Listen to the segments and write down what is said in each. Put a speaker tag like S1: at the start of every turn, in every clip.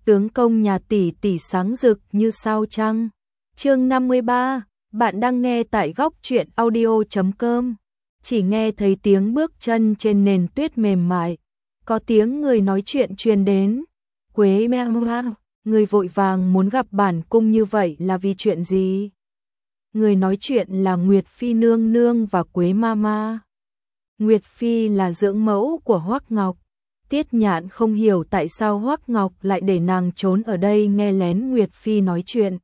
S1: tướng công nhà tỷ tỷ sáng rực như sao trăng. Chương 53, bạn đang nghe tại góc truyện audio.com. Chỉ nghe thấy tiếng bước chân trên nền tuyết mềm mại, có tiếng người nói chuyện truyền đến. Quế mama, người vội vàng muốn gặp bản cung như vậy là vì chuyện gì? Người nói chuyện là Nguyệt Phi nương nương và Quế mama. Nguyệt Phi là dưỡng mẫu của Hoắc Ngọc. Tiết Nhạn không hiểu tại sao Hoắc Ngọc lại để nàng trốn ở đây nghe lén Nguyệt Phi nói chuyện.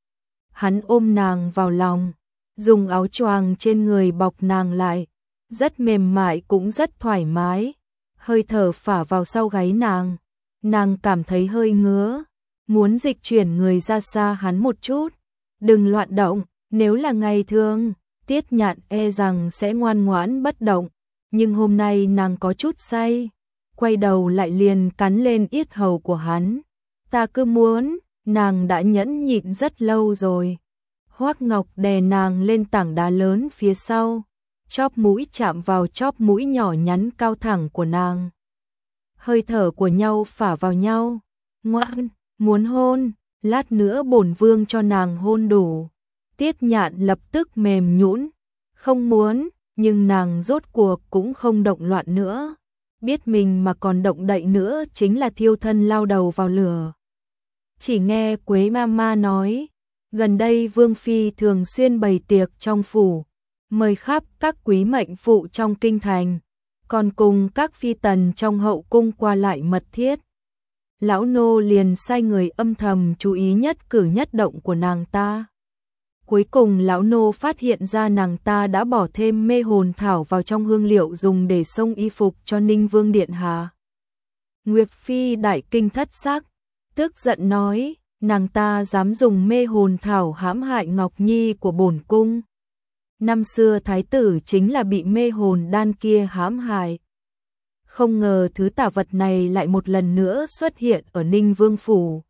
S1: Hắn ôm nàng vào lòng, dùng áo choàng trên người bọc nàng lại, rất mềm mại cũng rất thoải mái, hơi thở phả vào sau gáy nàng. Nàng cảm thấy hơi ngứa, muốn dịch chuyển người ra xa hắn một chút. Đừng loạn động, nếu là ngày thường, Tiết Nhạn e rằng sẽ ngoan ngoãn bất động, nhưng hôm nay nàng có chút say, quay đầu lại liền cắn lên yết hầu của hắn. Ta cứ muốn, nàng đã nhẫn nhịn rất lâu rồi. Hoắc Ngọc đè nàng lên tảng đá lớn phía sau, chóp mũi chạm vào chóp mũi nhỏ nhắn cao thẳng của nàng. Hơi thở của nhau phả vào nhau. Ngoan, muốn hôn, lát nữa bổn vương cho nàng hôn đủ. Tiết Nhạn lập tức mềm nhũn, không muốn, nhưng nàng rốt cuộc cũng không động loạn nữa. Biết mình mà còn động đậy nữa chính là thiêu thân lao đầu vào lửa. Chỉ nghe Quế mama nói, gần đây Vương Phi thường xuyên bày tiệc trong phủ, mời khắp các quý mệnh phụ trong kinh thành, còn cùng các phi tần trong hậu cung qua lại mật thiết. Lão nô liền sai người âm thầm chú ý nhất cử nhất động của nàng ta. Cuối cùng lão nô phát hiện ra nàng ta đã bỏ thêm mê hồn thảo vào trong hương liệu dùng để xông y phục cho Ninh Vương điện hạ. Nguyệt Phi đại kinh thất sắc, tức giận nói, nàng ta dám dùng mê hồn thảo hãm hại Ngọc Nhi của bổn cung. Năm xưa thái tử chính là bị mê hồn đan kia hãm hại. Không ngờ thứ tà vật này lại một lần nữa xuất hiện ở Ninh Vương phủ.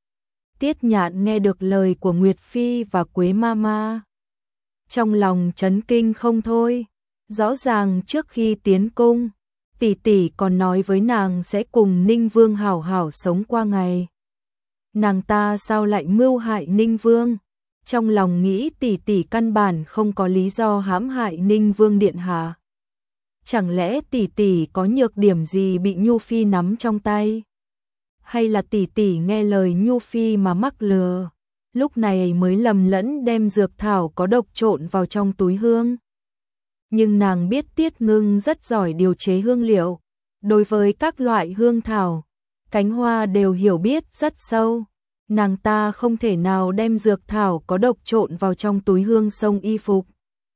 S1: Tiết Nhạn nghe được lời của Nguyệt Phi và Quế mama, trong lòng chấn kinh không thôi. Rõ ràng trước khi tiến cung, tỷ tỷ còn nói với nàng sẽ cùng Ninh Vương hảo hảo sống qua ngày. Nàng ta sao lại mưu hại Ninh Vương? Trong lòng nghĩ tỷ tỷ căn bản không có lý do hãm hại Ninh Vương điện hạ. Chẳng lẽ tỷ tỷ có nhược điểm gì bị Nhu Phi nắm trong tay? Hay là tỷ tỷ nghe lời Nhu Phi mà mắc lừa, lúc này mới lầm lẫn đem dược thảo có độc trộn vào trong túi hương? Nhưng nàng biết Tiết Ngưng rất giỏi điều chế hương liệu, đối với các loại hương thảo, cánh hoa đều hiểu biết rất sâu. Nàng ta không thể nào đem dược thảo có độc trộn vào trong túi hương xông y phục.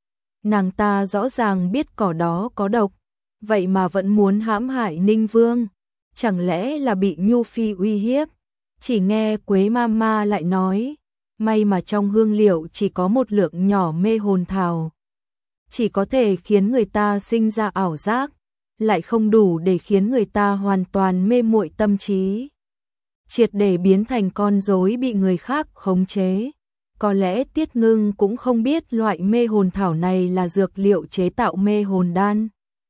S1: Nàng ta rõ ràng biết cỏ đó có độc, vậy mà vẫn muốn hãm hại Ninh Vương. Chẳng lẽ là bị Nhu Phi uy hiếp? Chỉ nghe Quế mama lại nói, may mà trong hương liệu chỉ có một lượng nhỏ mê hồn thảo, chỉ có thể khiến người ta sinh ra ảo giác, lại không đủ để khiến người ta hoàn toàn mê muội tâm trí, triệt để biến thành con rối bị người khác khống chế. Có lẽ Tiết Ngưng cũng không biết loại mê hồn thảo này là dược liệu chế tạo mê hồn đan,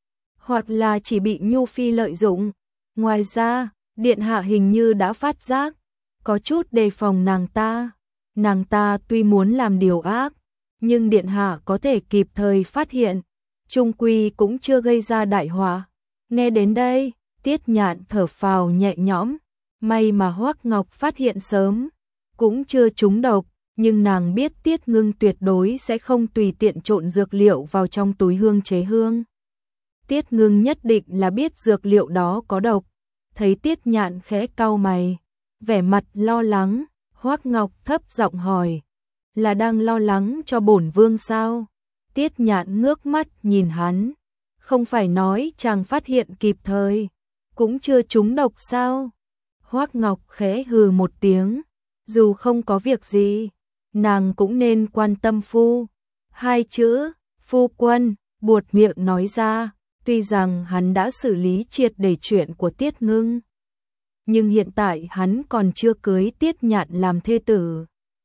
S1: hoặc là chỉ bị Nhu Phi lợi dụng. Ngoài ra, điện hạ hình như đã phát giác, có chút đề phòng nàng ta. Nàng ta tuy muốn làm điều ác, nhưng điện hạ có thể kịp thời phát hiện, chung quy cũng chưa gây ra đại họa. Nghe đến đây, Tiết Nhạn thở phào nhẹ nhõm, may mà Hoắc Ngọc phát hiện sớm, cũng chưa trúng độc, nhưng nàng biết Tiết Ngưng tuyệt đối sẽ không tùy tiện trộn dược liệu vào trong túi hương chế hương. Tiết Ngưng nhất định là biết dược liệu đó có độc. Thấy Tiết Nhạn khẽ cau mày, vẻ mặt lo lắng, Hoắc Ngọc thấp giọng hỏi, là đang lo lắng cho bổn vương sao? Tiết Nhạn ngước mắt nhìn hắn, không phải nói chàng phát hiện kịp thời, cũng chưa trúng độc sao? Hoắc Ngọc khẽ hừ một tiếng, dù không có việc gì, nàng cũng nên quan tâm hai chữ, phu quân, buột miệng nói ra. Tuy rằng hắn đã xử lý triệt để chuyện của Tiết Ngưng, nhưng hiện tại hắn còn chưa cưới Tiết Nhạn làm thê tử.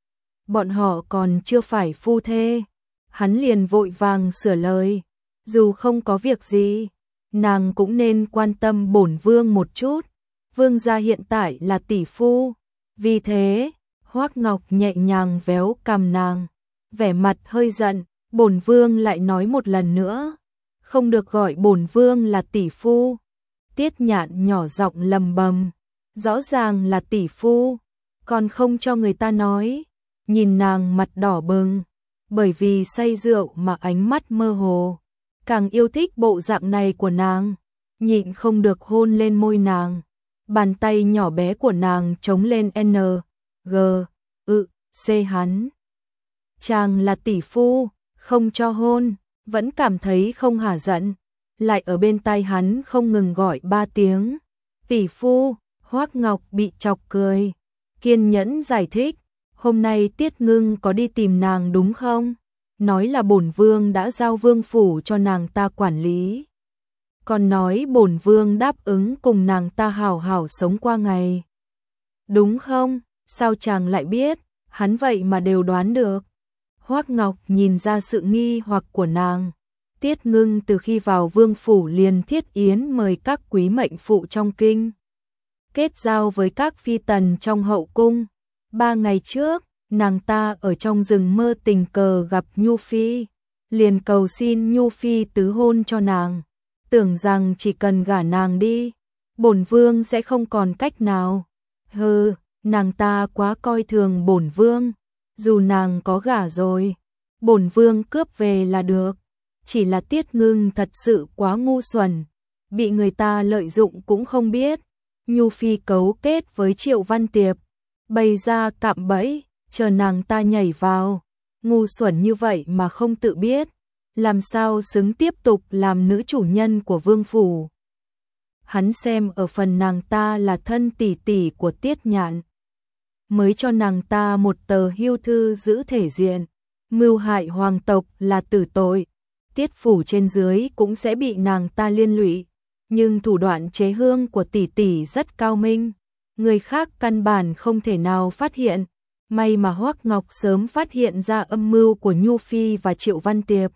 S1: Bọn họ còn chưa phải phu thê. Hắn liền vội vàng sửa lời, dù không có việc gì, nàng cũng nên quan tâm bổn vương một chút. vương gia hiện tại là tỷ phu. Vì thế, Hoắc Ngọc nhẹ nhàng véo cằm nàng, vẻ mặt hơi giận, bổn vương lại nói một lần nữa, không được gọi bổn vương là tỷ phu. Tiết Nhạn nhỏ giọng lầm bầm, rõ ràng là tỷ phu, còn không cho người ta nói. Nhìn nàng mặt đỏ bừng, bởi vì say rượu mà ánh mắt mơ hồ, càng yêu thích bộ dạng này của nàng, nhịn không được hôn lên môi nàng. Bàn tay nhỏ bé của nàng chống lên N, G, C hắn. Chàng là tỷ phu, không cho hôn, vẫn cảm thấy không hả giận, lại ở bên tai hắn không ngừng gọi 3 tiếng. Tỷ phu, Hoắc Ngọc bị chọc cười, kiên nhẫn giải thích, hôm nay Tiết Ngưng có đi tìm nàng đúng không? Nói là bổn vương đã giao vương phủ cho nàng ta quản lý. Còn nói bổn vương đáp ứng cùng nàng ta hảo hảo sống qua ngày. Đúng không? Sao chàng lại biết? Hắn vậy mà đều đoán được. Hoắc Ngọc nhìn ra sự nghi hoặc của nàng. Tiết Ngưng từ khi vào vương phủ liền thiết yến mời các quý mệnh phụ trong kinh, kết giao với các phi tần trong hậu cung. 3 ngày trước, nàng ta ở trong rừng mơ tình cờ gặp Nhu Phi, liền cầu xin Nhu Phi tứ hôn cho nàng, tưởng rằng chỉ cần gả nàng đi, bổn vương sẽ không còn cách nào. Hừ, nàng ta quá coi thường bổn vương, dù nàng có gả rồi, bổn vương cướp về là được. Chỉ là Tiết Ngưng thật sự quá ngu xuẩn, bị người ta lợi dụng cũng không biết. Nhu Phi cấu kết với Triệu Văn Tiệp, bày ra cạm bẫy, chờ nàng ta nhảy vào. Ngu xuẩn như vậy mà không tự biết, làm sao xứng tiếp tục làm nữ chủ nhân của vương phủ. Hắn xem ở phần nàng ta là thân tỷ tỷ của Tiết Nhạn, mới cho nàng ta một tờ hưu thư giữ thể diện. Mưu hại hoàng tộc là tử tội, Tiết phủ trên dưới cũng sẽ bị nàng ta liên lụy. Nhưng thủ đoạn chế hương của tỷ tỷ rất cao minh, người khác căn bản không thể nào phát hiện. May mà Hoắc Ngọc sớm phát hiện ra âm mưu của Nhu Phi và Triệu Văn Tiệp,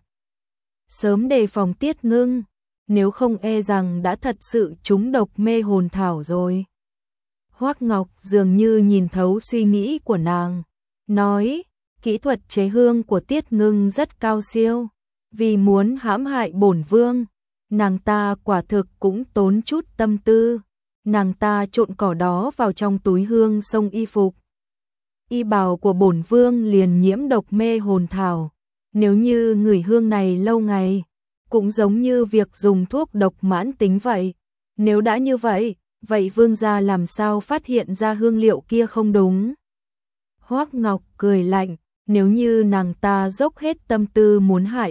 S1: sớm đề phòng Tiết Ngưng, nếu không e rằng đã thật sự trúng độc mê hồn thảo rồi. Hoắc Ngọc dường như nhìn thấu suy nghĩ của nàng, nói, kỹ thuật chế hương của Tiết Ngưng rất cao siêu, vì muốn hãm hại bổn vương, nàng ta quả thực cũng tốn chút tâm tư. Nàng ta trộn cỏ đó vào trong túi hương xông y phục, y bào của bổn vương liền nhiễm độc mê hồn thảo. Nếu như ngửi hương này lâu ngày, cũng giống như việc dùng thuốc độc mãn tính vậy. Nếu đã như vậy, vậy vương gia làm sao phát hiện ra hương liệu kia không đúng? Hoắc Ngọc cười lạnh, nếu như nàng ta dốc hết tâm tư muốn hại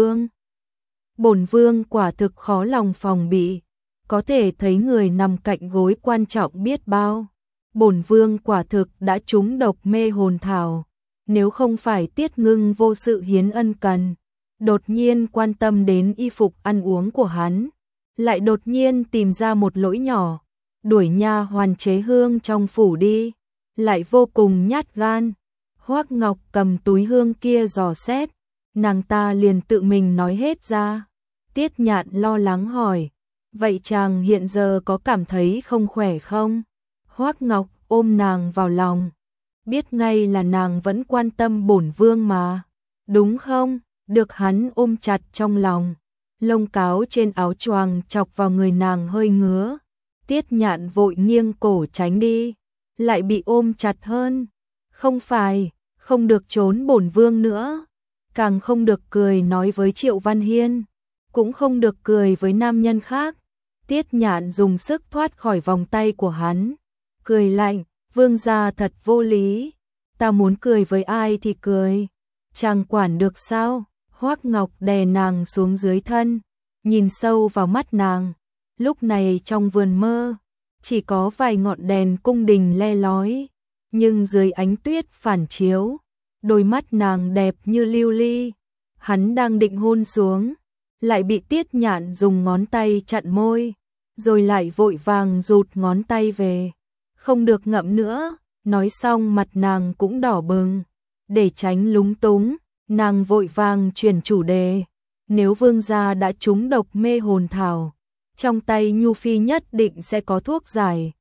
S1: bổn vương quả thực khó lòng phòng bị, có thể thấy người nằm cạnh gối quan trọng biết bao. Bổn vương quả thực đã trúng độc mê hồn thảo, nếu không phải Tiết Ngưng vô sự hiến ân cần, đột nhiên quan tâm đến y phục ăn uống của hắn, lại đột nhiên tìm ra một lỗi nhỏ, đuổi nha hoàn chế hương trong phủ đi, lại vô cùng nhát gan. Hoắc Ngọc cầm túi hương kia dò xét, nàng ta liền tự mình nói hết ra. Tiết Nhạn lo lắng hỏi, vậy chàng hiện giờ có cảm thấy không khỏe không? Hoắc Ngọc ôm nàng vào lòng, biết ngay là nàng vẫn quan tâm bổn vương mà, đúng không? Được hắn ôm chặt trong lòng, lông cáo trên áo choàng chọc vào người nàng hơi ngứa. Tiết Nhạn vội nghiêng cổ tránh đi, lại bị ôm chặt hơn. Không phải, không được trốn bổn vương nữa, càng không được cười nói với Triệu Văn Hiên, cũng không được cười với nam nhân khác. Tiết Nhạn dùng sức thoát khỏi vòng tay của hắn, cười lạnh, vương gia thật vô lý, ta muốn cười với ai thì cười, chàng quản được sao? Hoắc Ngọc đè nàng xuống dưới thân, nhìn sâu vào mắt nàng. Lúc này trong vườn mơ, chỉ có vài ngọn đèn cung đình le lói, nhưng dưới ánh tuyết phản chiếu, đôi mắt nàng đẹp như lưu ly. Hắn đang định hôn xuống, lại bị Tiết Nhạn dùng ngón tay chặn môi, rồi lại vội vàng rụt ngón tay về. Không được ngậm nữa, nói xong mặt nàng cũng đỏ bừng. Để tránh lúng túng, nàng vội vàng chuyển chủ đề. Nếu vương gia đã trúng độc mê hồn thảo, trong tay Nhu Phi nhất định sẽ có thuốc giải,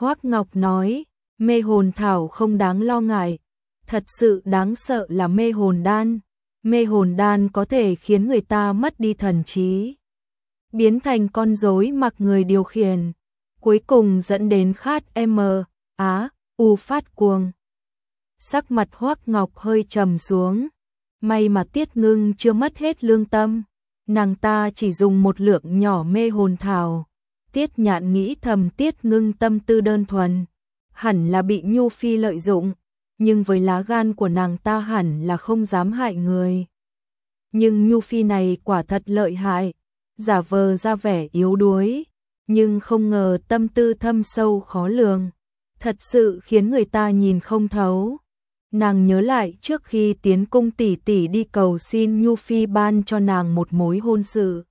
S1: Hoắc Ngọc nói, mê hồn thảo không đáng lo ngại, thật sự đáng sợ là mê hồn đan. Mê hồn đan có thể khiến người ta mất đi thần trí, biến thành con rối mặc người điều khiển, cuối cùng dẫn đến phát cuồng. Sắc mặt Hoắc Ngọc hơi trầm xuống, may mà Tiết Ngưng chưa mất hết lương tâm, nàng ta chỉ dùng một lượng nhỏ mê hồn thảo. Tiết Nhạn nghĩ thầm Tiết Ngưng tâm tư đơn thuần, hẳn là bị Nhu Phi lợi dụng, nhưng với lá gan của nàng ta hẳn là không dám hại người. Nhưng Nhu Phi này quả thật lợi hại, giả vờ ra vẻ yếu đuối, nhưng không ngờ tâm tư thâm sâu khó lường, thật sự khiến người ta nhìn không thấu. Nàng nhớ lại trước khi tiến cung tỷ tỷ đi cầu xin Nhu Phi ban cho nàng một mối hôn sự.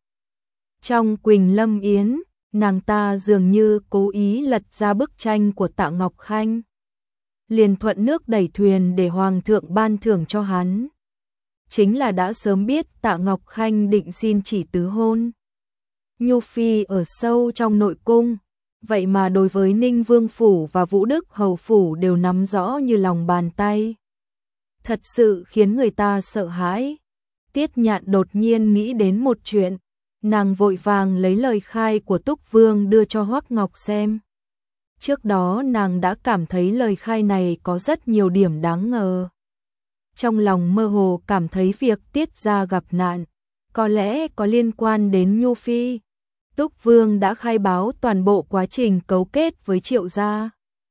S1: Trong Quỳnh Lâm Yến, nàng ta dường như cố ý lật ra bức tranh của Tạ Ngọc Khanh, liền thuận nước đẩy thuyền để hoàng thượng ban thưởng cho hắn. Chính là đã sớm biết Tạ Ngọc Khanh định xin chỉ tứ hôn. Nhu Phi ở sâu trong nội cung, vậy mà đối với Ninh Vương Phủ và Vũ Đức Hầu Phủ đều nắm rõ như lòng bàn tay. Thật sự khiến người ta sợ hãi. Tiết Nhạn đột nhiên nghĩ đến một chuyện, nàng vội vàng lấy lời khai của Túc Vương đưa cho Hoắc Ngọc xem. Trước đó nàng đã cảm thấy lời khai này có rất nhiều điểm đáng ngờ. Trong lòng mơ hồ cảm thấy việc Tiết gia gặp nạn, có lẽ có liên quan đến Nhu Phi. Túc Vương đã khai báo toàn bộ quá trình cấu kết với Triệu gia,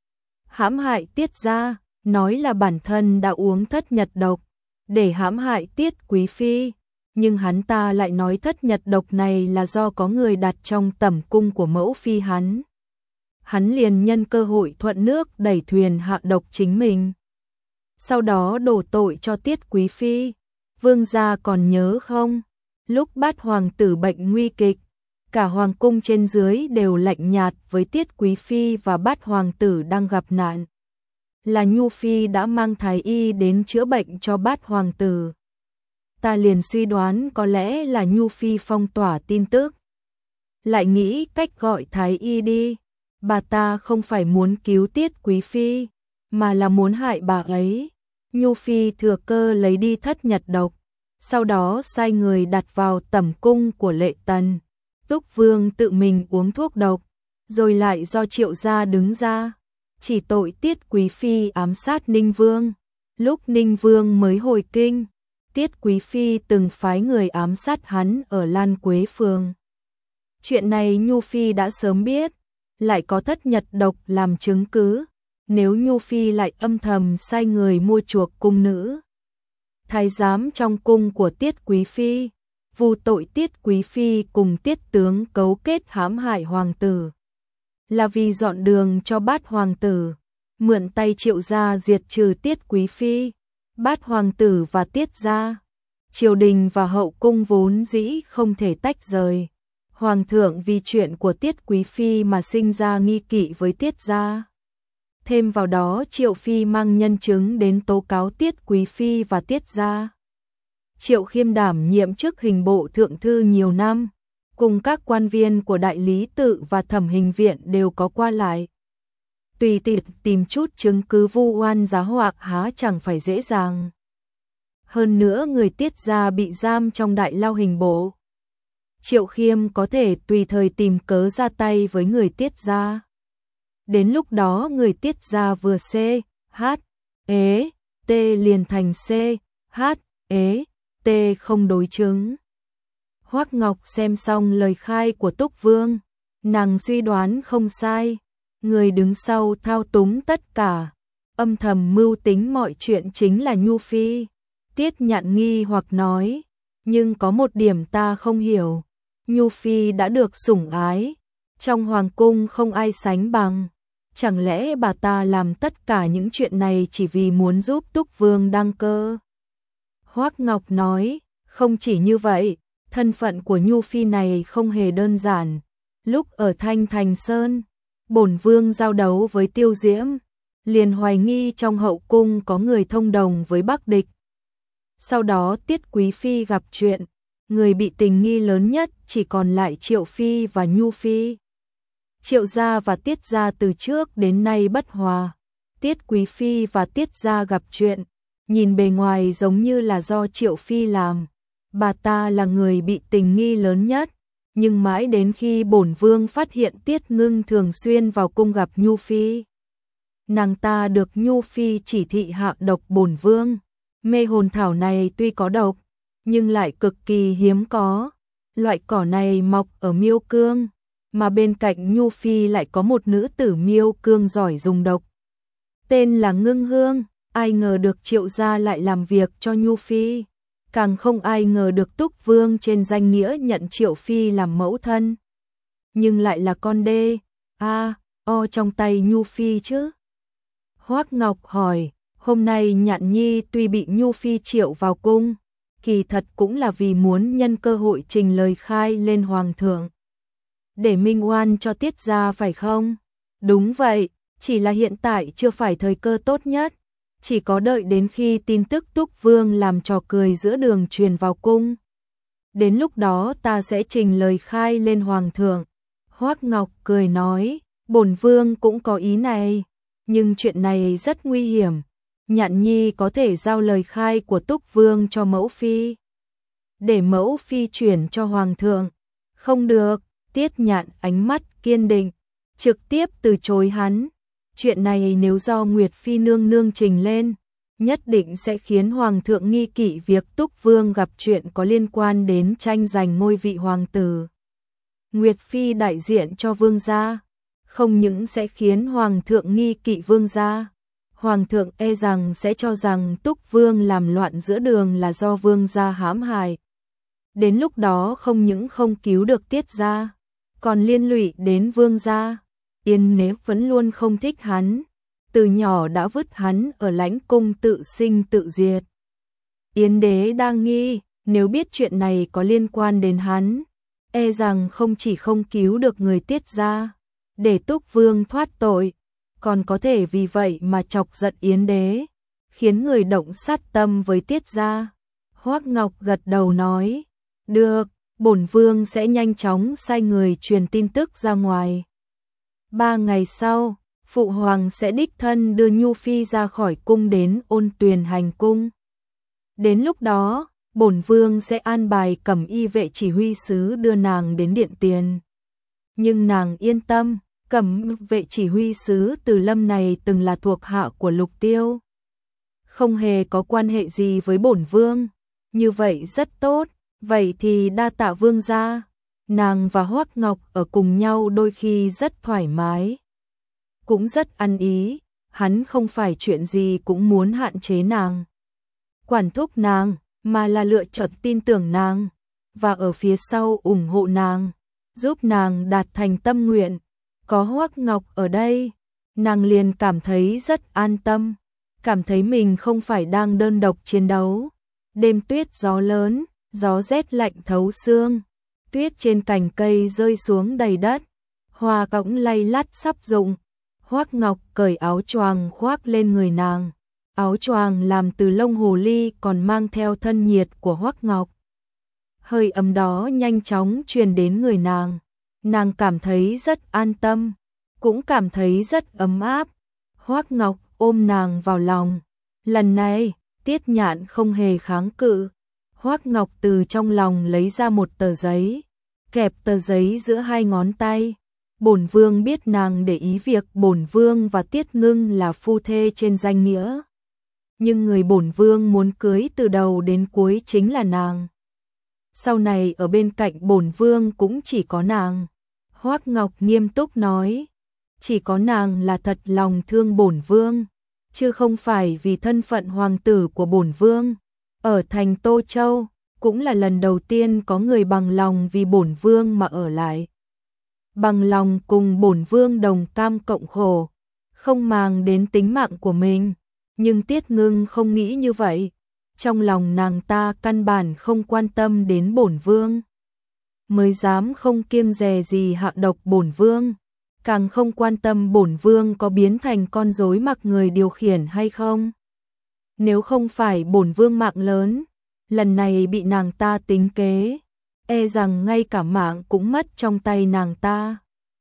S1: hãm hại Tiết gia, nói là bản thân đã uống thất nhật độc để hãm hại Tiết Quý Phi, nhưng hắn ta lại nói thất nhật độc này là do có người đặt trong tẩm cung của mẫu phi hắn. Hắn liền nhân cơ hội thuận nước đẩy thuyền hạ độc chính mình, sau đó đổ tội cho Tiết Quý Phi. Vương gia còn nhớ không? Lúc Bát hoàng tử bệnh nguy kịch, cả hoàng cung trên dưới đều lạnh nhạt với Tiết Quý Phi và Bát hoàng tử đang gặp nạn. Là Nhu Phi đã mang thái y đến chữa bệnh cho Bát hoàng tử. Ta liền suy đoán có lẽ là Nhu Phi phong tỏa tin tức, lại nghĩ cách gọi thái y đi. Bà ta không phải muốn cứu Tiết Quý Phi, mà là muốn hại bà ấy. Nhu Phi thừa cơ lấy đi thất nhật độc, sau đó sai người đặt vào tẩm cung của Lệ Tần. Túc Vương tự mình uống thuốc độc, rồi lại do Triệu gia đứng ra, chỉ tội Tiết Quý Phi ám sát Ninh Vương. Lúc Ninh Vương mới hồi kinh, Tiết Quý Phi từng phái người ám sát hắn ở Lan Quế Phường. Chuyện này Nhu Phi đã sớm biết, lại có thất nhật độc làm chứng cứ. Nếu Nhu Phi lại âm thầm sai người mua chuộc cung nữ thái giám trong cung của Tiết Quý Phi, vu tội Tiết Quý Phi cùng Tiết tướng cấu kết hãm hại hoàng tử, là vì dọn đường cho Bát hoàng tử, mượn tay Triệu gia diệt trừ Tiết Quý Phi. Bát hoàng tử và Tiết gia, triều đình và hậu cung vốn dĩ không thể tách rời. Hoàng thượng vì chuyện của Tiết Quý Phi mà sinh ra nghi kỵ với Tiết gia. Thêm vào đó Triệu Phi mang nhân chứng đến tố cáo Tiết Quý Phi và Tiết gia. Triệu Khiêm đảm nhiệm chức hình bộ thượng thư nhiều năm, cùng các quan viên của đại lý tự và thẩm hình viện đều có qua lại. Tùy tiện tìm chút chứng cứ vu oan giá họa há chẳng phải dễ dàng. Hơn nữa người Tiết gia bị giam trong đại lao hình bộ, Triệu Khiêm có thể tùy thời tìm cớ ra tay với người Tiết gia. Đến lúc đó người Tiết gia vừa C, H, ế, T liền thành C, H, ế, T không đối chứng. Hoắc Ngọc xem xong lời khai của Túc Vương, nàng suy đoán không sai, người đứng sau thao túng tất cả, âm thầm mưu tính mọi chuyện chính là Nhu Phi. Tiết Nhạn nghi hoặc nói, nhưng có một điểm ta không hiểu, Nhu Phi đã được sủng ái, trong hoàng cung không ai sánh bằng, chẳng lẽ bà ta làm tất cả những chuyện này chỉ vì muốn giúp Túc Vương đăng cơ? Hoắc Ngọc nói, không chỉ như vậy, thân phận của Nhu Phi này không hề đơn giản. Lúc ở Thanh Thành Sơn, bổn vương giao đấu với Tiêu Diễm, liền hoài nghi trong hậu cung có người thông đồng với Bắc địch. Sau đó Tiết Quý Phi gặp chuyện, người bị tình nghi lớn nhất chỉ còn lại Triệu Phi và Nhu Phi. Triệu gia và Tiết gia từ trước đến nay bất hòa. Tiết Quý Phi và Tiết gia gặp chuyện, nhìn bề ngoài giống như là do Triệu Phi làm. Bà ta là người bị tình nghi lớn nhất, nhưng mãi đến khi bổn vương phát hiện Tiết Ngưng thường xuyên vào cung gặp Nhu Phi. Nàng ta được Nhu Phi chỉ thị hạ độc bổn vương. Mê hồn thảo này tuy có độc, nhưng lại cực kỳ hiếm có. Loại cỏ này mọc ở Miêu Cương, mà bên cạnh Nhu Phi lại có một nữ tử Miêu Cương giỏi dùng độc. Tên là Ngưng Hương, ai ngờ được Triệu gia lại làm việc cho Nhu Phi. Càng không ai ngờ được Túc Vương trên danh nghĩa nhận Triệu Phi làm mẫu thân. Nhưng lại là con đê, trong tay Nhu Phi chứ. Hoắc Ngọc hỏi, hôm nay Nhạn Nhi tuy bị Nhu Phi triệu vào cung, kỳ thật cũng là vì muốn nhân cơ hội trình lời khai lên Hoàng thượng. Để minh oan cho Tiết gia phải không? Đúng vậy, chỉ là hiện tại chưa phải thời cơ tốt nhất. Chỉ có đợi đến khi tin tức Túc Vương làm trò cười giữa đường truyền vào cung. Đến lúc đó ta sẽ trình lời khai lên Hoàng thượng. Hoắc Ngọc cười nói, bổn vương cũng có ý này, nhưng chuyện này rất nguy hiểm. Nhạn Nhi có thể giao lời khai của Túc Vương cho mẫu phi, để mẫu phi chuyển cho Hoàng thượng. Không được, Tiết Nhạn ánh mắt kiên định, trực tiếp từ chối hắn. Chuyện này nếu do Nguyệt Phi nương nương trình lên, nhất định sẽ khiến Hoàng thượng nghi kỵ việc Túc Vương gặp chuyện có liên quan đến tranh giành ngôi vị hoàng tử. Nguyệt Phi đại diện cho vương gia, không những sẽ khiến Hoàng thượng nghi kỵ vương gia, Hoàng thượng e rằng sẽ cho rằng Túc Vương làm loạn giữa đường là do vương gia hãm hại. Đến lúc đó không những không cứu được Tiết gia, còn liên lụy đến vương gia. Yên Đế vẫn luôn không thích hắn, từ nhỏ đã vứt hắn ở lãnh cung tự sinh tự diệt. Yên Đế đang nghi, nếu biết chuyện này có liên quan đến hắn, e rằng không chỉ không cứu được người Tiết gia, để Túc Vương thoát tội, còn có thể vì vậy mà chọc giận Yến Đế, khiến người động sát tâm với Tiết gia. Hoắc Ngọc gật đầu nói, được, bổn vương sẽ nhanh chóng sai người truyền tin tức ra ngoài. 3 ngày sau, Phụ Hoàng sẽ đích thân đưa Nhu Phi ra khỏi cung đến Ôn Tuyền hành cung. Đến lúc đó, bổn vương sẽ an bài Cẩm Y vệ chỉ huy sứ đưa nàng đến điện tiền. Nhưng nàng yên tâm, Cẩm vệ chỉ huy sứ Từ Lâm này từng là thuộc hạ của Lục Tiêu, không hề có quan hệ gì với bổn vương. Như vậy rất tốt, vậy thì đa tạ vương gia. Nàng và Hoắc Ngọc ở cùng nhau đôi khi rất thoải mái, cũng rất ăn ý, hắn không phải chuyện gì cũng muốn hạn chế nàng, quản thúc nàng, mà là lựa chọn tin tưởng nàng, và ở phía sau ủng hộ nàng, giúp nàng đạt thành tâm nguyện. Có Hoắc Ngọc ở đây, nàng liền cảm thấy rất an tâm, cảm thấy mình không phải đang đơn độc chiến đấu. Đêm tuyết gió lớn, gió rét lạnh thấu xương, tuyết trên cành cây rơi xuống đầy đất, hoa cõng lay lắt sắp rụng. Hoắc Ngọc cởi áo choàng khoác lên người nàng, áo choàng làm từ lông hồ ly còn mang theo thân nhiệt của Hoắc Ngọc. Hơi ấm đó nhanh chóng truyền đến người nàng cảm thấy rất an tâm, cũng cảm thấy rất ấm áp. Hoắc Ngọc ôm nàng vào lòng, lần này Tiết Nhạn không hề kháng cự. Hoắc Ngọc từ trong lòng lấy ra một tờ giấy, kẹp tờ giấy giữa hai ngón tay. Bổn vương biết nàng để ý việc bổn vương và Tiết Ngưng là phu thê trên danh nghĩa, nhưng người bổn vương muốn cưới từ đầu đến cuối chính là nàng. Sau này ở bên cạnh bổn vương cũng chỉ có nàng. Hoắc Ngọc nghiêm túc nói, chỉ có nàng là thật lòng thương bổn vương, chứ không phải vì thân phận hoàng tử của bổn vương. Ở thành Tô Châu, cũng là lần đầu tiên có người bằng lòng vì bổn vương mà ở lại, bằng lòng cùng bổn vương đồng cam cộng khổ, không màng đến tính mạng của mình. Nhưng Tiết Ngưng không nghĩ như vậy, trong lòng nàng ta căn bản không quan tâm đến bổn vương, mới dám không kiêng dè gì hạ độc bổn vương, càng không quan tâm bổn vương có biến thành con rối mặc người điều khiển hay không. Nếu không phải bổn vương mạng lớn, lần này bị nàng ta tính kế, e rằng ngay cả mạng cũng mất trong tay nàng ta.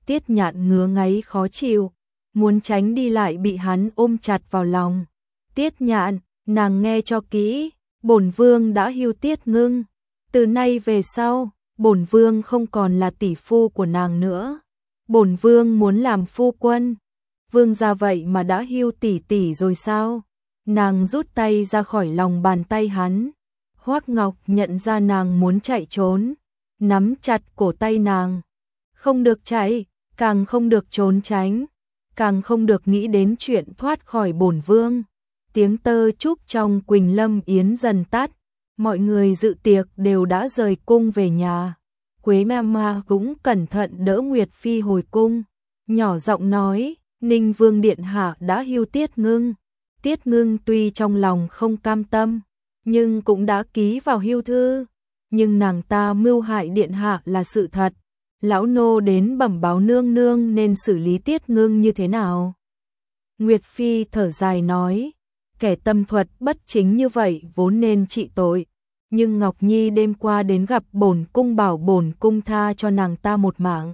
S1: Tiết Nhạn ngứa ngáy khó chịu, muốn tránh đi lại bị hắn ôm chặt vào lòng. Tiết Nhạn, nàng nghe cho kỹ, bổn vương đã hưu Tiết Ngưng. Từ nay về sau, bổn vương không còn là tỷ phu của nàng nữa. Bổn vương muốn làm phu quân. Vương gia vậy mà đã hưu tỷ tỷ rồi sao? Nàng rút tay ra khỏi lòng bàn tay hắn. Hoắc Ngọc nhận ra nàng muốn chạy trốn, nắm chặt cổ tay nàng. Không được chạy, càng không được trốn tránh, càng không được nghĩ đến chuyện thoát khỏi bổn vương. Tiếng tơ trúc trong Quỳnh Lâm Yến dần tắt, mọi người dự tiệc đều đã rời cung về nhà. Quế Mama cũng cẩn thận đỡ Nguyệt Phi hồi cung, nhỏ giọng nói, Ninh Vương điện hạ đã hưu Tiết Ngưng. Tiết Ngưng tuy trong lòng không cam tâm, nhưng cũng đã ký vào hưu thư, nhưng nàng ta mưu hại điện hạ là sự thật. Lão nô đến bẩm báo nương nương nên xử lý Tiết Ngưng như thế nào? Nguyệt Phi thở dài nói, kẻ tâm thuật bất chính như vậy vốn nên trị tội, nhưng Ngọc Nhi đêm qua đến gặp bổn cung bảo bổn cung tha cho nàng ta một mạng.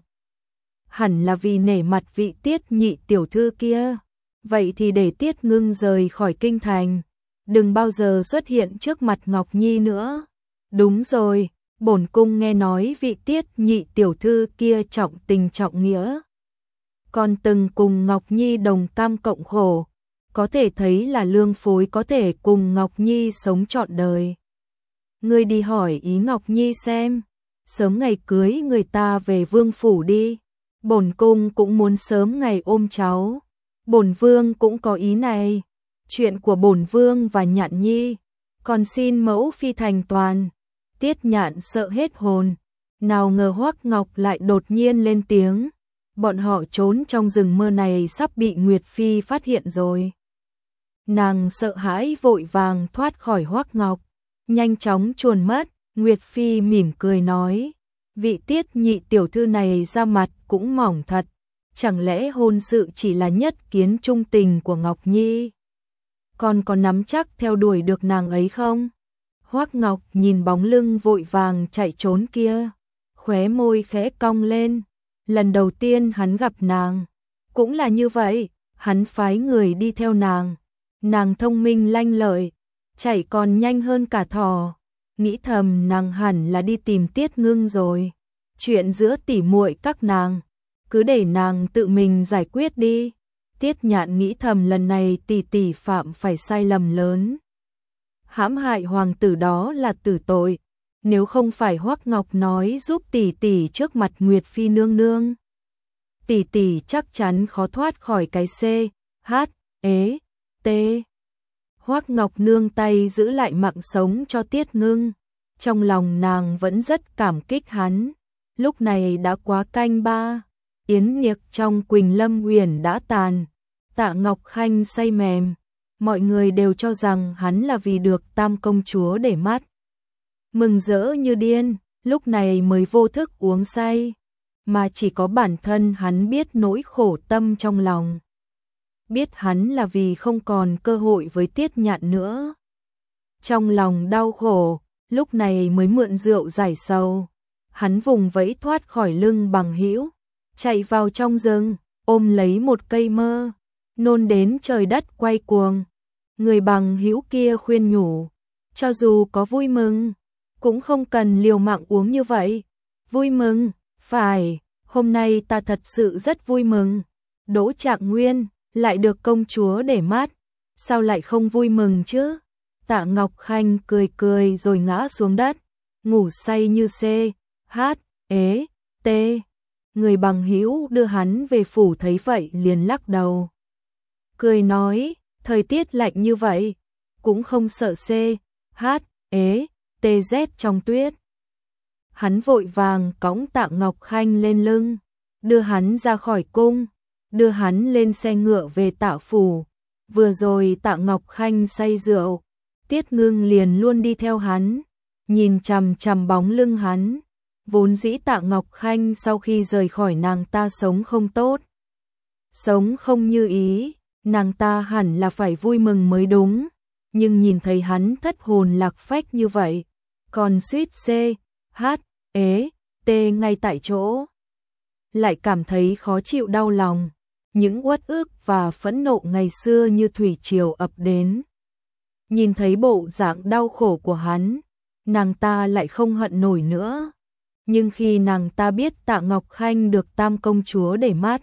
S1: Hẳn là vì nể mặt vị Tiết nhị tiểu thư kia. Vậy thì để Tiết Ngưng rời khỏi kinh thành, đừng bao giờ xuất hiện trước mặt Ngọc Nhi nữa. Đúng rồi, bổn cung nghe nói vị Tiết nhị tiểu thư kia trọng tình trọng nghĩa, còn từng cùng Ngọc Nhi đồng cam cộng khổ, có thể thấy là lương phối có thể cùng Ngọc Nhi sống trọn đời. Ngươi đi hỏi ý Ngọc Nhi xem, sớm ngày cưới người ta về vương phủ đi. Bổn cung cũng muốn sớm ngày ôm cháu. Bổn vương cũng có ý này. Chuyện của bổn vương và Nhạn Nhi, còn xin mẫu phi thành toàn. Tiết Nhạn sợ hết hồn, nào ngờ Hoắc Ngọc lại đột nhiên lên tiếng. Bọn họ trốn trong rừng mơ này sắp bị Nguyệt Phi phát hiện rồi. Nàng sợ hãi vội vàng thoát khỏi Hoắc Ngọc, nhanh chóng chuồn mất. Nguyệt Phi mỉm cười nói, vị Tiết nhị tiểu thư này ra mặt cũng mỏng thật, chẳng lẽ hôn sự chỉ là nhất kiến trung tình của Ngọc Nhi? Còn có nắm chắc theo đuổi được nàng ấy không? Hoắc Ngọc nhìn bóng lưng vội vàng chạy trốn kia, khóe môi khẽ cong lên. Lần đầu tiên hắn gặp nàng, cũng là như vậy, hắn phái người đi theo nàng. Nàng thông minh lanh lợi, chạy còn nhanh hơn cả thỏ. Nghĩ thầm nàng hẳn là đi tìm Tiết Ngưng rồi. Chuyện giữa tỉ muội các nàng, cứ để nàng tự mình giải quyết đi. Tiết Nhạn nghĩ thầm lần này tỷ tỷ phạm phải sai lầm lớn. Hãm hại hoàng tử đó là tử tội, nếu không phải Hoắc Ngọc nói giúp tỷ tỷ trước mặt Nguyệt Phi nương nương, tỷ tỷ chắc chắn khó thoát khỏi cái C, H, ế, T. Hoắc Ngọc nương tay giữ lại mạng sống cho Tiết Ngưng, trong lòng nàng vẫn rất cảm kích hắn. Lúc này đã quá canh 3, yến tiệc trong Quỳnh Lâm Huyền đã tàn. Tạ Ngọc Khanh say mềm, mọi người đều cho rằng hắn là vì được Tam công chúa để mắt, mừng rỡ như điên, lúc này mới vô thức uống say, mà chỉ có bản thân hắn biết nỗi khổ tâm trong lòng. Biết hắn là vì không còn cơ hội với Tiết Nhạn nữa. Trong lòng đau khổ, lúc này mới mượn rượu giải sầu. Hắn vùng vẫy thoát khỏi lưng bằng hữu, chạy vào trong rừng, ôm lấy một cây mơ, nôn đến trời đất quay cuồng. Người bằng hữu kia khuyên nhủ, cho dù có vui mừng, cũng không cần liều mạng uống như vậy. Vui mừng, phải, hôm nay ta thật sự rất vui mừng. Đỗ Trạng Nguyên lại được công chúa để mắt, sao lại không vui mừng chứ? Tạ Ngọc Khanh cười cười rồi ngã xuống đất, ngủ say như C, H, ế, T. Người bằng hữu đưa hắn về phủ thấy vậy liền lắc đầu, cười nói, thời tiết lạnh như vậy, cũng không sợ C, H, ế, T Z trong tuyết. Hắn vội vàng cõng Tạ Ngọc Khanh lên lưng, đưa hắn ra khỏi cung, đưa hắn lên xe ngựa về Tạ phủ. Vừa rồi Tạ Ngọc Khanh say rượu, Tiết Ngưng liền luôn đi theo hắn, nhìn chằm chằm bóng lưng hắn. Vốn dĩ Tạ Ngọc Khanh sau khi rời khỏi nàng ta sống không tốt, sống không như ý, nàng ta hẳn là phải vui mừng mới đúng, nhưng nhìn thấy hắn thất hồn lạc phách như vậy, còn suýt C, H, ế, T ngay tại chỗ. lại cảm thấy khó chịu đau lòng. Những uất ức và phẫn nộ ngày xưa như thủy triều ập đến. Nhìn thấy bộ dạng đau khổ của hắn, nàng ta lại không hận nổi nữa. Nhưng khi nàng ta biết Tạ Ngọc Khanh được Tam công chúa để mắt,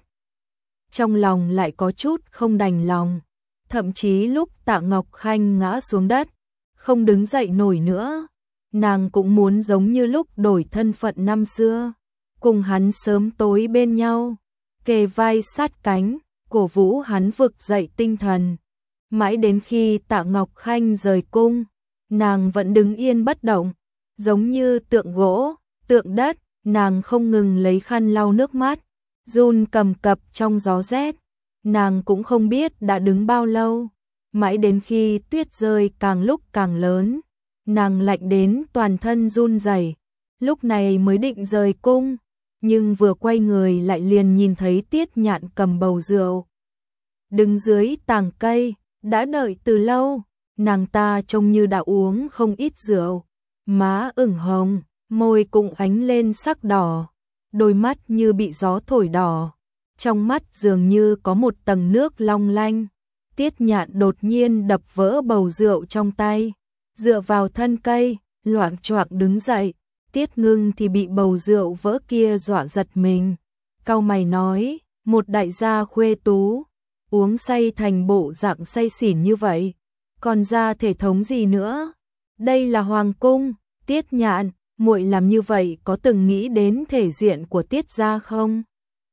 S1: trong lòng lại có chút không đành lòng. Thậm chí lúc Tạ Ngọc Khanh ngã xuống đất, không đứng dậy nổi nữa, nàng cũng muốn giống như lúc đổi thân phận năm xưa, cùng hắn sớm tối bên nhau, kề vai sát cánh, cổ vũ hắn vực dậy tinh thần. Mãi đến khi Tạ Ngọc Khanh rời cung, nàng vẫn đứng yên bất động, giống như tượng gỗ, tượng đất, nàng không ngừng lấy khăn lau nước mắt, run cầm cập trong gió rét. Nàng cũng không biết đã đứng bao lâu, mãi đến khi tuyết rơi càng lúc càng lớn, nàng lạnh đến toàn thân run rẩy, lúc này mới định rời cung, nhưng vừa quay người lại liền nhìn thấy Tiết Nhạn cầm bầu rượu, đứng dưới tàng cây, đã đợi từ lâu. Nàng ta trông như đã uống không ít rượu, má ửng hồng, môi cũng ánh lên sắc đỏ, đôi mắt như bị gió thổi đỏ, trong mắt dường như có một tầng nước long lanh. Tiết Nhạn đột nhiên đập vỡ bầu rượu trong tay, dựa vào thân cây, loạng choạng đứng dậy. Tiết Ngưng thì bị bầu rượu vỡ kia dọa giật mình, cau mày nói, một đại gia khuê tú, uống say thành bộ dạng say xỉn như vậy, còn ra thể thống gì nữa? Đây là hoàng cung. Tiết Nhạn, muội làm như vậy có từng nghĩ đến thể diện của Tiết gia không?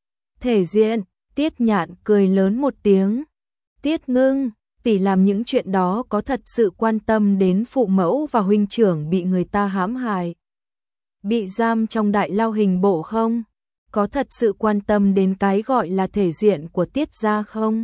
S1: Thể diện? Tiết Nhạn cười lớn một tiếng. Tiết Ngưng, tỷ làm những chuyện đó có thật sự quan tâm đến phụ mẫu và huynh trưởng bị người ta hãm hại, bị giam trong đại lao hình bộ không? Có thật sự quan tâm đến cái gọi là thể diện của Tiết gia không?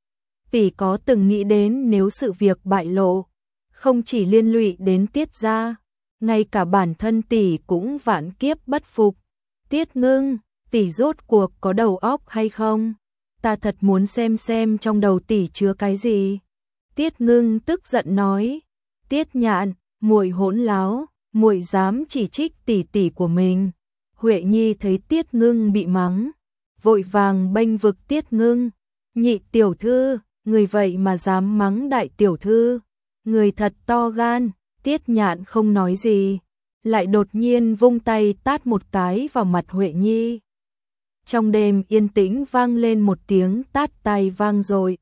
S1: Tỷ có từng nghĩ đến nếu sự việc bại lộ, không chỉ liên lụy đến Tiết gia, ngay cả bản thân tỷ cũng vạn kiếp bất phục. Tiết Ngưng, tỷ rốt cuộc có đầu óc hay không? Ta thật muốn xem trong đầu tỷ chứa cái gì. Tiết Ngưng tức giận nói. Tiết Nhạn, muội hỗn láo, muội dám chỉ trích tỷ tỷ của mình. Huệ Nhi thấy Tiết Ngưng bị mắng, vội vàng bênh vực Tiết Ngưng. Nhị tiểu thư, người vậy mà dám mắng đại tiểu thư, người thật to gan. Tiết Nhạn không nói gì, lại đột nhiên vung tay tát một cái vào mặt Huệ Nhi. Trong đêm yên tĩnh vang lên một tiếng tát tay vang dội.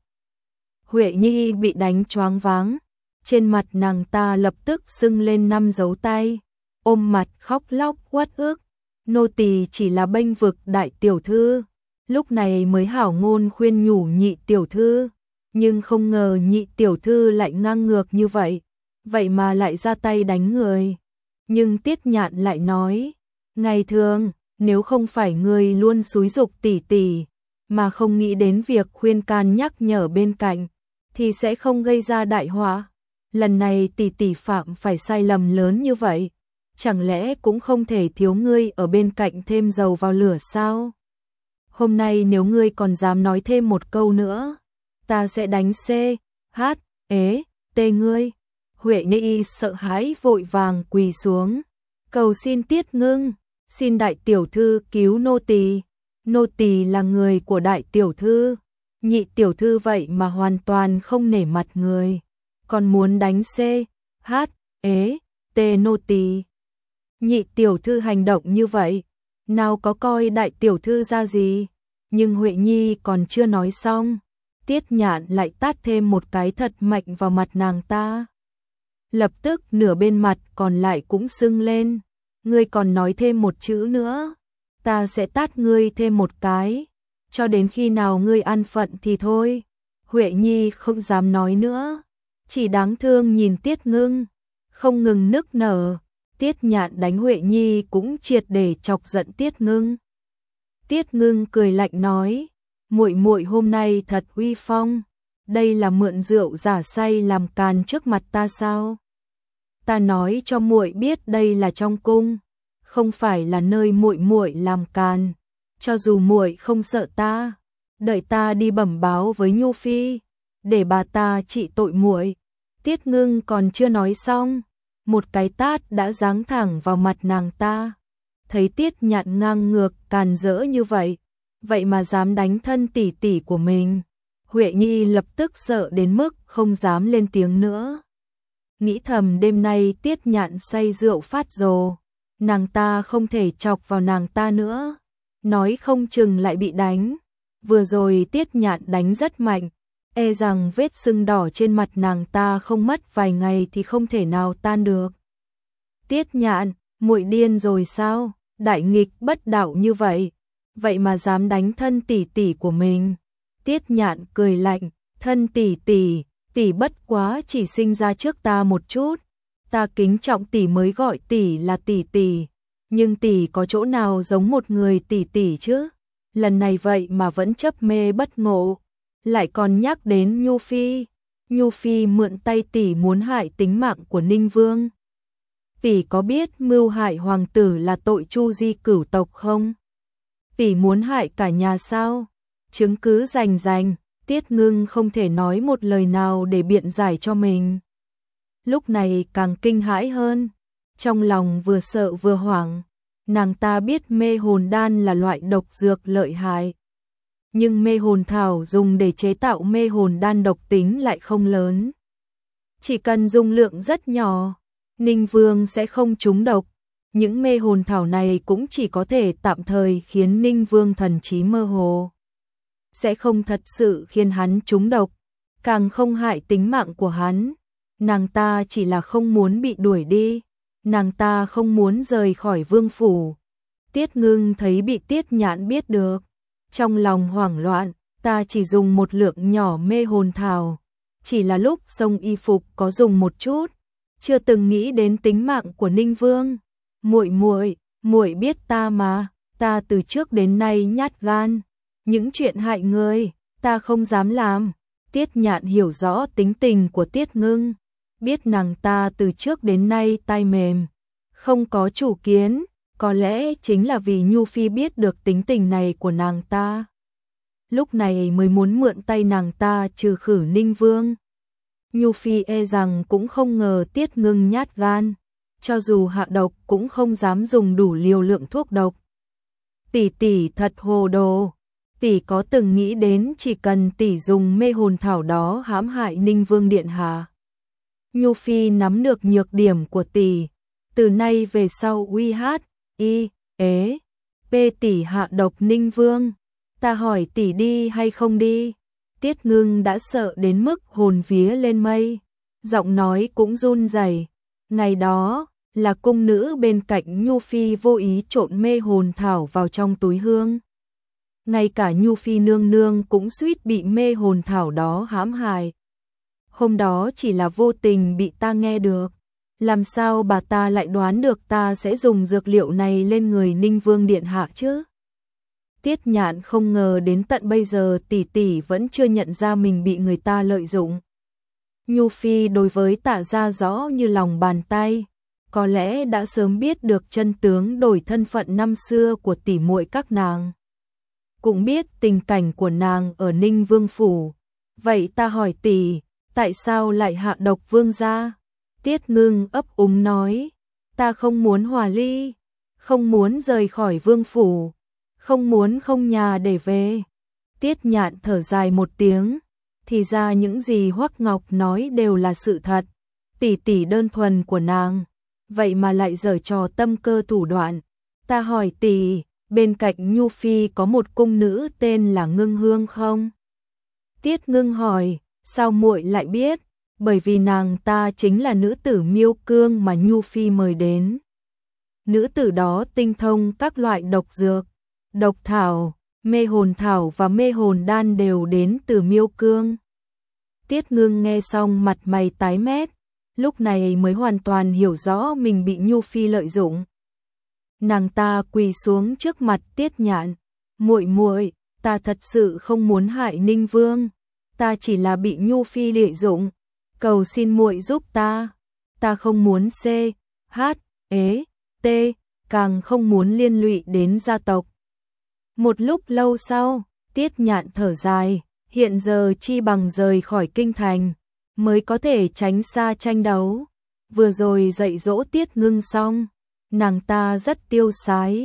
S1: Huệ Nhi bị đánh choáng váng, trên mặt nàng ta lập tức sưng lên 5 dấu tay, ôm mặt khóc lóc uất ức. Nô tỳ chỉ là bênh vực đại tiểu thư, lúc này mới hảo ngôn khuyên nhủ nhị tiểu thư, nhưng không ngờ nhị tiểu thư lại ngang ngược như vậy, vậy mà lại ra tay đánh người. Nhưng Tiết Nhạn lại nói, ngày thường, nếu không phải người luôn xúi giục tỷ tỷ, mà không nghĩ đến việc khuyên can nhắc nhở bên cạnh, thì sẽ không gây ra đại họa. Lần này tỷ tỷ phạm phải sai lầm lớn như vậy, chẳng lẽ cũng không thể thiếu ngươi ở bên cạnh thêm dầu vào lửa sao? Hôm nay nếu ngươi còn dám nói thêm một câu nữa, ta sẽ đánh tê ngươi. Huệ Nhi sợ hãi vội vàng quỳ xuống, cầu xin Tiết Ngưng, xin đại tiểu thư cứu nô tỳ là người của đại tiểu thư, nhị tiểu thư vậy mà hoàn toàn không nể mặt người, còn muốn đánh tê nô tỳ. Nhị tiểu thư hành động như vậy, nào có coi đại tiểu thư ra gì? Nhưng Huệ Nhi còn chưa nói xong, Tiết Nhạn lại tát thêm một cái thật mạnh vào mặt nàng ta. Lập tức nửa bên mặt còn lại cũng sưng lên. Ngươi còn nói thêm một chữ nữa, ta sẽ tát ngươi thêm một cái, cho đến khi nào ngươi ăn phận thì thôi. Huệ Nhi không dám nói nữa, chỉ đáng thương nhìn Tiết Ngưng, không ngừng nức nở. Tiết Nhạn đánh Huệ Nhi cũng triệt để chọc giận Tiết Ngưng. Tiết Ngưng cười lạnh nói, muội muội hôm nay thật uy phong, đây là mượn rượu giả say làm càn trước mặt ta sao? Ta nói cho muội biết đây là trong cung, không phải là nơi muội muội làm càn. Cho dù muội không sợ ta, đợi ta đi bẩm báo với Nhu phi, để bà ta trị tội muội. Tiết Ngưng còn chưa nói xong, một cái tát đã giáng thẳng vào mặt nàng ta. Thấy Tiết Nhạn ngang ngược càn rỡ như vậy, vậy mà dám đánh thân tỷ tỷ của mình. Huệ Nhi lập tức sợ đến mức không dám lên tiếng nữa. Nghĩ thầm đêm nay Tiết Nhạn say rượu phát rồ, nàng ta không thể chọc vào nàng ta nữa, nói không chừng lại bị đánh. Vừa rồi Tiết Nhạn đánh rất mạnh, e rằng vết sưng đỏ trên mặt nàng ta không mất vài ngày thì không thể nào tan được. Tiết Nhạn, muội điên rồi sao? Đại nghịch bất đạo như vậy, vậy mà dám đánh thân tỷ tỷ của mình. Tiết Nhạn cười lạnh, thân tỷ tỷ, tỷ bất quá chỉ sinh ra trước ta một chút, ta kính trọng tỷ mới gọi tỷ là tỷ tỷ, nhưng tỷ có chỗ nào giống một người tỷ tỷ chứ? Lần này vậy mà vẫn chấp mê bất ngộ, lại còn nhắc đến Nhu Phi. Nhu Phi mượn tay tỷ muốn hại tính mạng của Ninh Vương. Tỷ có biết mưu hại hoàng tử là tội chu di cửu tộc không? Tỷ muốn hại cả nhà sao? Chứng cứ rành rành, Tiết Ngưng không thể nói một lời nào để biện giải cho mình. Lúc này càng kinh hãi hơn, trong lòng vừa sợ vừa hoảng. Nàng ta biết mê hồn đan là loại độc dược lợi hại, nhưng mê hồn thảo dùng để chế tạo mê hồn đan độc tính lại không lớn. Chỉ cần dùng lượng rất nhỏ, Ninh Vương sẽ không trúng độc. Những mê hồn thảo này cũng chỉ có thể tạm thời khiến Ninh Vương thần trí mơ hồ, sẽ không thật sự khiến hắn trúng độc, càng không hại tính mạng của hắn. Nàng ta chỉ là không muốn bị đuổi đi, nàng ta không muốn rời khỏi vương phủ. Tiết Ngưng thấy bị Tiết Nhạn biết được, trong lòng hoảng loạn. Ta chỉ dùng một lượng nhỏ mê hồn thảo, chỉ là lúc xông y phục có dùng một chút, chưa từng nghĩ đến tính mạng của Ninh Vương. Muội biết ta mà, ta từ trước đến nay nhát gan, những chuyện hại người ta không dám làm. Tiết Nhạn hiểu rõ tính tình của Tiết Ngưng, biết nàng ta từ trước đến nay tai mềm, không có chủ kiến, có lẽ chính là vì Nhu Phi biết được tính tình này của nàng ta, lúc này mới muốn mượn tay nàng ta trừ khử Ninh Vương. Nhu Phi e rằng cũng không ngờ Tiết Ngưng nhát gan, cho dù hạ độc cũng không dám dùng đủ liều lượng thuốc độc. Tỷ tỷ thật hồ đồ, tỷ có từng nghĩ đến chỉ cần tỷ dùng mê hồn thảo đó hãm hại Ninh Vương điện hạ? Nhu Phi nắm được nhược điểm của tỷ, từ nay về sau p tỷ hạ độc Ninh Vương, ta hỏi tỷ đi hay không đi? Tiết Ngưng đã sợ đến mức hồn vía lên mây, giọng nói cũng run rẩy. Ngày đó là cung nữ bên cạnh Nhu Phi vô ý trộn mê hồn thảo vào trong túi hương. Ngay cả Nhu Phi nương nương cũng suýt bị mê hồn thảo đó hãm hại. Hôm đó chỉ là vô tình bị ta nghe được, làm sao bà ta lại đoán được ta sẽ dùng dược liệu này lên người Ninh Vương điện hạ chứ? Tiết Nhạn không ngờ đến tận bây giờ tỷ tỷ vẫn chưa nhận ra mình bị người ta lợi dụng. Nhu Phi đối với Tạ Gia rõ như lòng bàn tay, có lẽ đã sớm biết được chân tướng đổi thân phận năm xưa của tỷ muội các nàng, cũng biết tình cảnh của nàng ở Ninh Vương phủ. Vậy ta hỏi tỷ, tại sao lại hạ độc vương gia? Tiết Ngưng ấp úng nói, ta không muốn hòa ly, không muốn rời khỏi vương phủ, không muốn không nhà để về. Tiết Nhạn thở dài một tiếng, thì ra những gì Hoắc Ngọc nói đều là sự thật. Tỷ tỷ đơn thuần của nàng, vậy mà lại giở trò tâm cơ thủ đoạn. Ta hỏi tỷ, bên cạnh Nhu Phi có một cung nữ tên là Ngưng Hương không? Tiết Ngưng hỏi, sao muội lại biết? Bởi vì nàng ta chính là nữ tử Miêu Cương mà Nhu Phi mời đến. Nữ tử đó tinh thông các loại độc dược, độc thảo, mê hồn thảo và mê hồn đan đều đến từ Miêu Cương. Tiết Ngưng nghe xong mặt mày tái mét, lúc này mới hoàn toàn hiểu rõ mình bị Nhu Phi lợi dụng. Nàng ta quỳ xuống trước mặt Tiết Nhạn, muội, ta thật sự không muốn hại Ninh Vương, ta chỉ là bị Nhu Phi lợi dụng, cầu xin muội giúp ta không muốn càng không muốn liên lụy đến gia tộc. Một lúc lâu sau, Tiết Nhạn thở dài, hiện giờ chi bằng rời khỏi kinh thành, mới có thể tránh xa tranh đấu. Vừa rồi dạy dỗ Tiết Ngưng xong, nàng ta rất tiêu sái,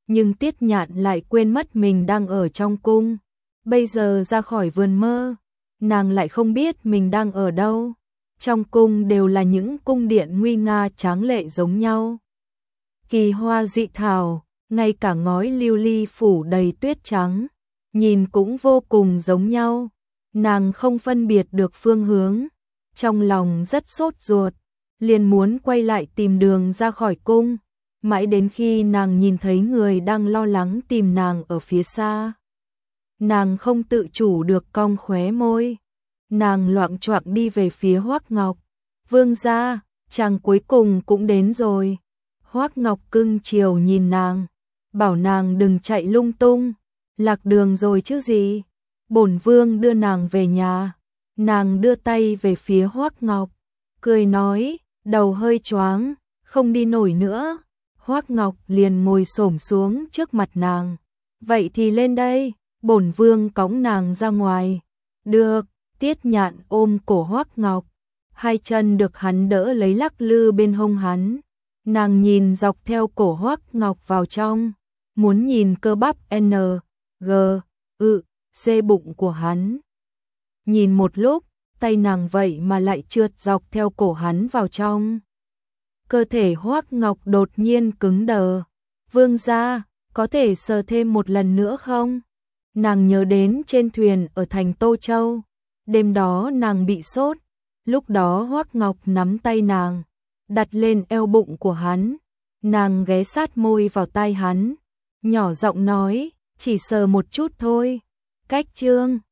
S1: nhưng Tiết Nhạn lại quên mất mình đang ở trong cung. Bây giờ ra khỏi vườn mơ, nàng lại không biết mình đang ở đâu. Trong cung đều là những cung điện nguy nga tráng lệ giống nhau. Kỳ hoa dị thảo, ngay cả ngói lưu ly phủ đầy tuyết trắng, nhìn cũng vô cùng giống nhau. Nàng không phân biệt được phương hướng, trong lòng rất sốt ruột, liền muốn quay lại tìm đường ra khỏi cung, mãi đến khi nàng nhìn thấy người đang lo lắng tìm nàng ở phía xa. Nàng không tự chủ được cong khóe môi, nàng loạng choạng đi về phía Hoắc Ngọc. Vương gia, chàng cuối cùng cũng đến rồi. Hoắc Ngọc cưng chiều nhìn nàng, bảo nàng đừng chạy lung tung, lạc đường rồi chứ gì. Bổn vương đưa nàng về nhà. Nàng đưa tay về phía Hoắc Ngọc, cười nói, đầu hơi choáng, không đi nổi nữa. Hoắc Ngọc liền ngồi xổm xuống trước mặt nàng. Vậy thì lên đây, bổn vương cõng nàng ra ngoài. Được. Tiết Nhạn ôm cổ Hoắc Ngọc, hai chân được hắn đỡ lấy lắc lư bên hông hắn. Nàng nhìn dọc theo cổ Hoắc Ngọc vào trong, muốn nhìn cơ bắp N, G, C bụng của hắn. Nhìn một lúc, tay nàng vậy mà lại trượt dọc theo cổ hắn vào trong. Cơ thể Hoắc Ngọc đột nhiên cứng đờ. Vương gia, có thể sờ thêm một lần nữa không? Nàng nhớ đến trên thuyền ở thành Tô Châu. Đêm đó nàng bị sốt, lúc đó Hoắc Ngọc nắm tay nàng, đặt lên eo bụng của hắn. Nàng ghé sát môi vào tai hắn, nhỏ giọng nói, chỉ sờ một chút thôi. Cách chương